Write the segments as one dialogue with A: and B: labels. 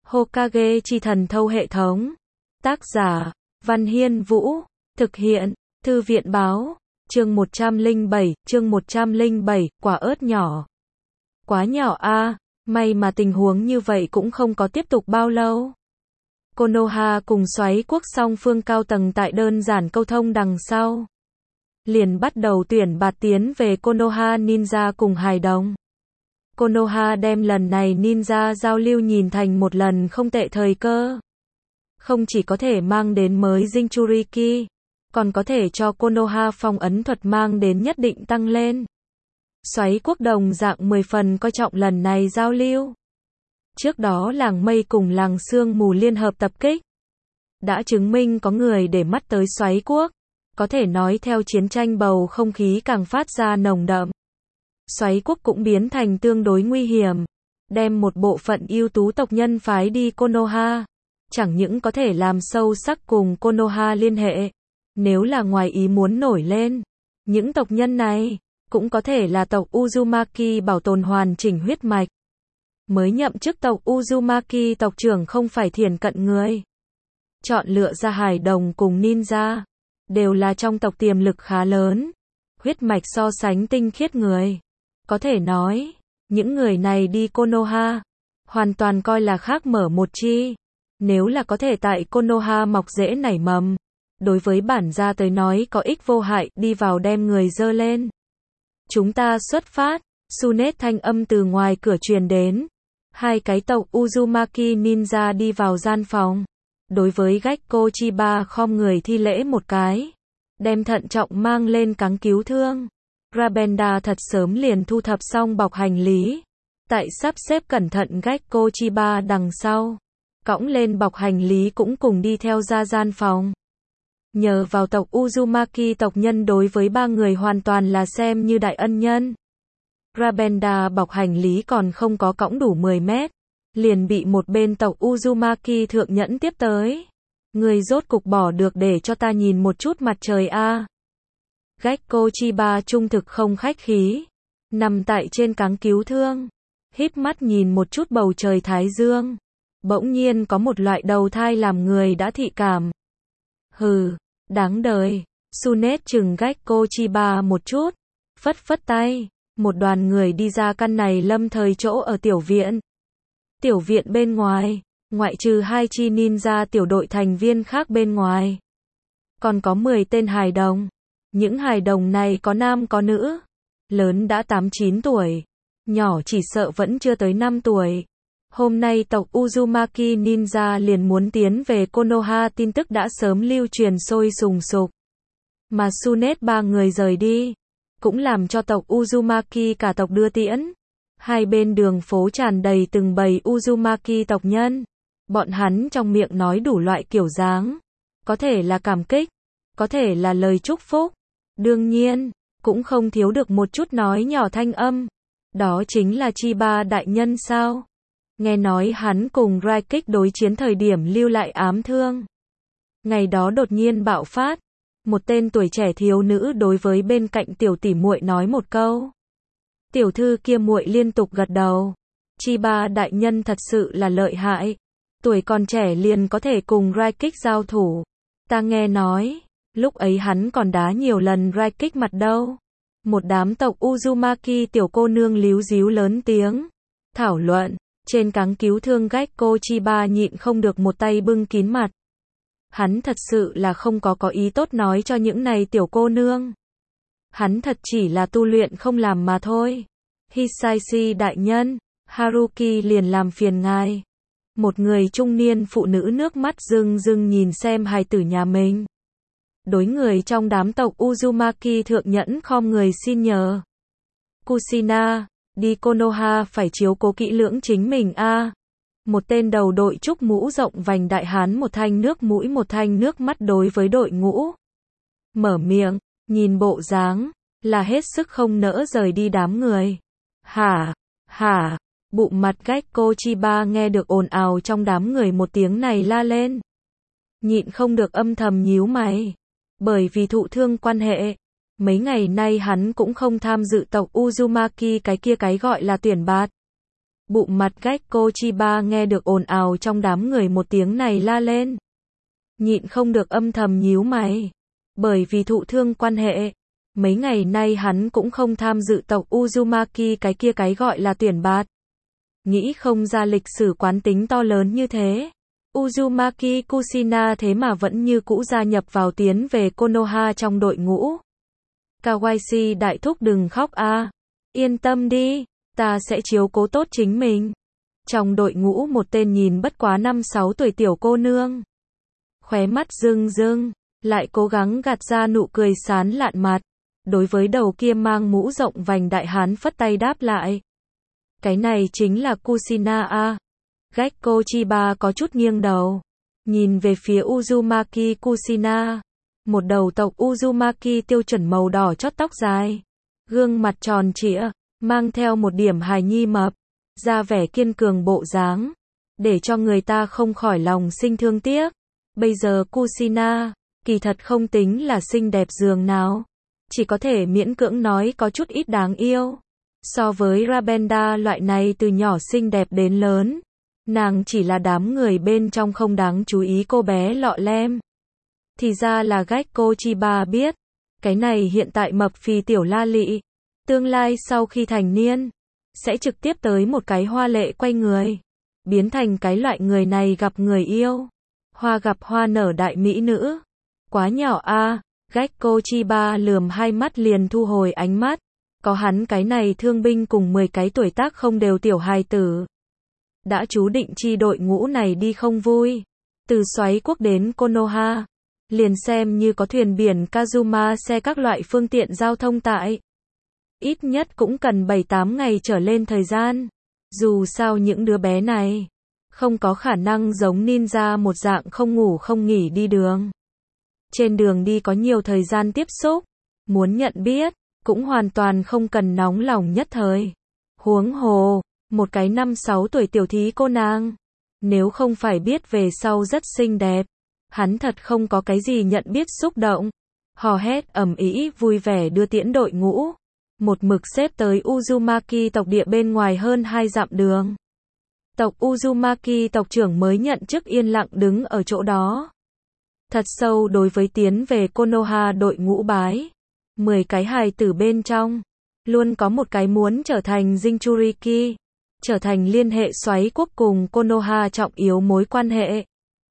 A: Hokage chi thần thâu hệ thống. Tác giả, Văn Hiên Vũ. Thực hiện, Thư viện báo. Chương 107, quả ớt nhỏ. Quá nhỏ a, may mà tình huống như vậy cũng không có tiếp tục bao lâu. Konoha cùng Xoáy Quốc song phương cao tầng tại đơn giản câu thông đằng sau. Liền bắt đầu tuyển bạt tiến về Konoha Ninja cùng hài đồng. Konoha đem lần này ninja giao lưu nhìn thành một lần không tệ thời cơ. Không chỉ có thể mang đến mới Jinchuriki, còn có thể cho Konoha phong ấn thuật mang đến nhất định tăng lên. Xoáy Quốc đồng dạng 10 phần coi trọng lần này giao lưu. Trước đó làng mây cùng làng sương mù liên hợp tập kích, đã chứng minh có người để mắt tới Xoáy Quốc. Có thể nói theo chiến tranh bầu không khí càng phát ra nồng đậm. Xoáy Quốc cũng biến thành tương đối nguy hiểm, đem một bộ phận ưu tú tộc nhân phái đi Konoha, chẳng những có thể làm sâu sắc cùng Konoha liên hệ, nếu là ngoài ý muốn nổi lên, những tộc nhân này cũng có thể là tộc Uzumaki bảo tồn hoàn chỉnh huyết mạch. Mới nhậm chức tộc Uzumaki tộc trưởng không phải thiển cận người. Chọn lựa ra hài đồng cùng ninja, đều là trong tộc tiềm lực khá lớn, huyết mạch so sánh tinh khiết người. Có thể nói, những người này đi Konoha, hoàn toàn coi là khác mở một chi. Nếu là có thể tại Konoha mọc rễ nảy mầm, đối với bản gia tới nói có ích vô hại, đi vào đem người dơ lên. Chúng ta xuất phát, Tsunet thanh âm từ ngoài cửa truyền đến. Hai cái tộc Uzumaki ninja đi vào gian phòng. Đối với Gekko Chiba khom người thi lễ một cái, đem thận trọng mang lên cáng cứu thương. Rabenda thật sớm liền thu thập xong bọc hành lý, tại sắp xếp cẩn thận Gekko Chiba đằng sau, cõng lên bọc hành lý cũng cùng đi theo ra gian phòng. Nhờ vào tộc Uzumaki tộc nhân đối với ba người hoàn toàn là xem như đại ân nhân. Rabenda bọc hành lý còn không có cõng đủ 10 mét, liền bị một bên tộc Uzumaki thượng nhẫn tiếp tới. Người rốt cục bỏ được để cho ta nhìn một chút mặt trời a. Gekko Chiba trung thực không khách khí, nằm tại trên cáng cứu thương, híp mắt nhìn một chút bầu trời thái dương, bỗng nhiên có một loại đầu thai làm người đã thị cảm. Hừ, đáng đời. Tsunet chừng Gekko Chiba một chút, phất phất tay, một đoàn người đi ra căn này lâm thời chỗ ở tiểu viện. Tiểu viện bên ngoài, ngoại trừ hai chi ninja tiểu đội thành viên khác bên ngoài, còn có 10 tên hài đồng. Những hài đồng này có nam có nữ, lớn đã 8-9 tuổi, nhỏ chỉ sợ vẫn chưa tới 5 tuổi. Hôm nay tộc Uzumaki ninja liền muốn tiến về Konoha, tin tức đã sớm lưu truyền sôi sùng sục. Mà Tsunet ba người rời đi, cũng làm cho tộc Uzumaki cả tộc đưa tiễn. Hai bên đường phố tràn đầy từng bầy Uzumaki tộc nhân. Bọn hắn trong miệng nói đủ loại kiểu dáng. Có thể là cảm kích, có thể là lời chúc phúc. Đương nhiên, cũng không thiếu được một chút nói nhỏ thanh âm. Đó chính là Chiba đại nhân sao? Nghe nói hắn cùng Raikik đối chiến thời điểm lưu lại ám thương. Ngày đó đột nhiên bạo phát. Một tên tuổi trẻ thiếu nữ đối với bên cạnh tiểu tỷ muội nói một câu. Tiểu thư kia muội liên tục gật đầu. Chiba đại nhân thật sự là lợi hại. Tuổi còn trẻ liền có thể cùng Raikik giao thủ. Ta nghe nói, lúc ấy hắn còn đá nhiều lần Raikik mặt đâu. Một đám tộc Uzumaki tiểu cô nương líu díu lớn tiếng. Thảo luận, trên cáng cứu thương Gekko Chiba nhịn không được một tay bưng kín mặt. Hắn thật sự là không có ý tốt nói cho những này tiểu cô nương. Hắn thật chỉ là tu luyện không làm mà thôi. Hisaishi đại nhân, Haruki liền làm phiền ngài. Một người trung niên phụ nữ nước mắt rưng rưng nhìn xem hài tử nhà mình. Đối người trong đám tộc Uzumaki thượng nhẫn khom người xin nhờ. Kushina, đi Konoha phải chiếu cố kỹ lưỡng chính mình a. Một tên đầu đội trúc mũ rộng vành đại hán một thanh nước mũi một thanh nước mắt đối với đội ngũ. Mở miệng, nhìn bộ dáng, là hết sức không nỡ rời đi đám người. Hả, bụng mặt Gekko Chiba nghe được ồn ào trong đám người một tiếng này la lên. Nhịn không được âm thầm nhíu mày. Bởi vì thụ thương quan hệ, mấy ngày nay hắn cũng không tham dự tộc Uzumaki cái gọi là tuyển bạt. Bụng mặt Gekko Chiba nghe được ồn ào trong đám người một tiếng này la lên. Nhịn không được âm thầm nhíu mày. Bởi vì thụ thương quan hệ, mấy ngày nay hắn cũng không tham dự tộc Uzumaki cái gọi là tuyển bạt. Nghĩ không ra lịch sử quán tính to lớn như thế. Uzumaki Kushina thế mà vẫn như cũ gia nhập vào tiến về Konoha trong đội ngũ. Kawashi đại thúc đừng khóc a. Yên tâm đi, ta sẽ chiếu cố tốt chính mình. Trong đội ngũ một tên nhìn bất quá 5-6 tuổi tiểu cô nương. Khóe mắt rưng rưng, lại cố gắng gạt ra nụ cười sán lạn mặt. Đối với đầu kia mang mũ rộng vành đại hán phất tay đáp lại. Cái này chính là Kushina a. Gekko Chiba có chút nghiêng đầu. Nhìn về phía Uzumaki Kushina. Một đầu tộc Uzumaki tiêu chuẩn màu đỏ chót tóc dài. Gương mặt tròn trịa, mang theo một điểm hài nhi mập. Ra vẻ kiên cường bộ dáng. Để cho người ta không khỏi lòng sinh thương tiếc. Bây giờ Kushina, kỳ thật không tính là xinh đẹp giường nào. Chỉ có thể miễn cưỡng nói có chút ít đáng yêu. So với Rabenda loại này từ nhỏ xinh đẹp đến lớn. Nàng chỉ là đám người bên trong không đáng chú ý cô bé lọ lem. Thì ra là Gekko Chiba biết. Cái này hiện tại mập phì tiểu la lị. Tương lai sau khi thành niên. Sẽ trực tiếp tới một cái hoa lệ quay người. Biến thành cái loại người này gặp người yêu. Hoa gặp hoa nở đại mỹ nữ. Quá nhỏ a. Gekko Chiba lườm hai mắt liền thu hồi ánh mắt. Có hắn cái này thương binh cùng 10 cái tuổi tác không đều tiểu hài tử. Đã chú định chi đội ngũ này đi không vui. Từ Xoáy Quốc đến Konoha. Liền xem như có thuyền biển Kazuma xe các loại phương tiện giao thông tại. Ít nhất cũng cần 7-8 ngày trở lên thời gian. Dù sao những đứa bé này không có khả năng giống ninja một dạng không ngủ không nghỉ đi đường. Trên đường đi có nhiều thời gian tiếp xúc. Muốn nhận biết, cũng hoàn toàn không cần nóng lòng nhất thời. Huống hồ, một cái 5-6 tuổi tiểu thí cô nàng. Nếu không phải biết về sau rất xinh đẹp. Hắn thật không có cái gì nhận biết xúc động. Hò hét ầm ĩ vui vẻ đưa tiễn đội ngũ. Một mực xếp tới Uzumaki tộc địa bên ngoài hơn 2 dặm đường. Tộc Uzumaki tộc trưởng mới nhận chức yên lặng đứng ở chỗ đó. Thật sâu đối với tiến về Konoha đội ngũ bái. 10 cái hài tử bên trong. Luôn có một cái muốn trở thành Jinchuriki. Trở thành liên hệ Xoáy Quốc cùng Konoha trọng yếu mối quan hệ.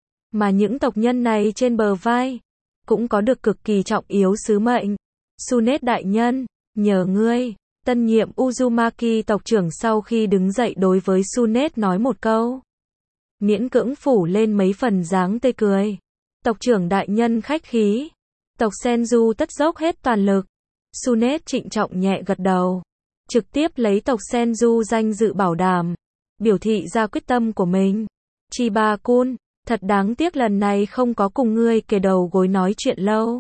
A: Mà những tộc nhân này trên bờ vai. Cũng có được cực kỳ trọng yếu sứ mệnh. Tsunet đại nhân, nhờ ngươi. Tân nhiệm Uzumaki tộc trưởng sau khi đứng dậy đối với Tsunet nói một câu. Miễn cưỡng phủ lên mấy phần dáng tươi cười. Tộc trưởng đại nhân khách khí. Tộc Senju tất dốc hết toàn lực. Tsunet trịnh trọng nhẹ gật đầu. Trực tiếp lấy tộc Senju danh dự bảo đảm. Biểu thị ra quyết tâm của mình. Chiba-kun, thật đáng tiếc lần này không có cùng ngươi kề đầu gối nói chuyện lâu.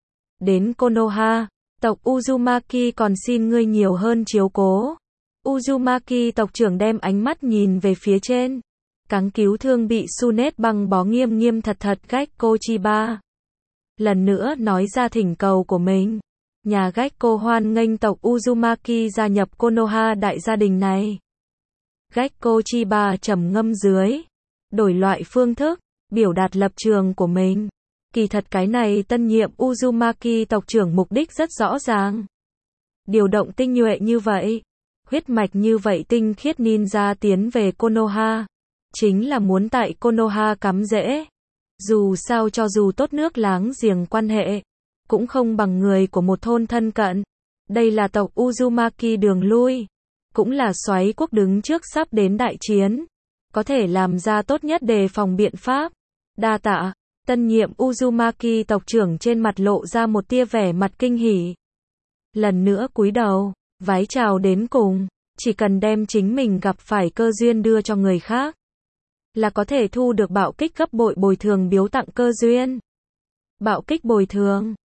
A: Đến Konoha, tộc Uzumaki còn xin ngươi nhiều hơn chiếu cố. Uzumaki tộc trưởng đem ánh mắt nhìn về phía trên. Cáng cứu thương bị Tsunet băng bó nghiêm nghiêm thật thật Gekko Chiba. Lần nữa nói ra thỉnh cầu của mình. Nhà Gekko hoan nghênh tộc Uzumaki gia nhập Konoha đại gia đình này. Gekko Chiba trầm ngâm dưới. Đổi loại phương thức, biểu đạt lập trường của mình. Kỳ thật cái này tân nhiệm Uzumaki tộc trưởng mục đích rất rõ ràng. Điều động tinh nhuệ như vậy. Huyết mạch như vậy tinh khiết ninja tiến về Konoha. Chính là muốn tại Konoha cắm rễ. Dù sao cho dù tốt nước láng giềng quan hệ. Cũng không bằng người của một thôn thân cận. Đây là tộc Uzumaki đường lui. Cũng là Xoáy Quốc đứng trước sắp đến đại chiến. Có thể làm ra tốt nhất đề phòng biện pháp. Đa tạ. Tân nhiệm Uzumaki tộc trưởng trên mặt lộ ra một tia vẻ mặt kinh hỉ. Lần nữa cúi đầu, vái chào đến cùng. Chỉ cần đem chính mình gặp phải cơ duyên đưa cho người khác. Là có thể thu được bạo kích gấp bội bồi thường biếu tặng cơ duyên. Bạo kích bồi thường.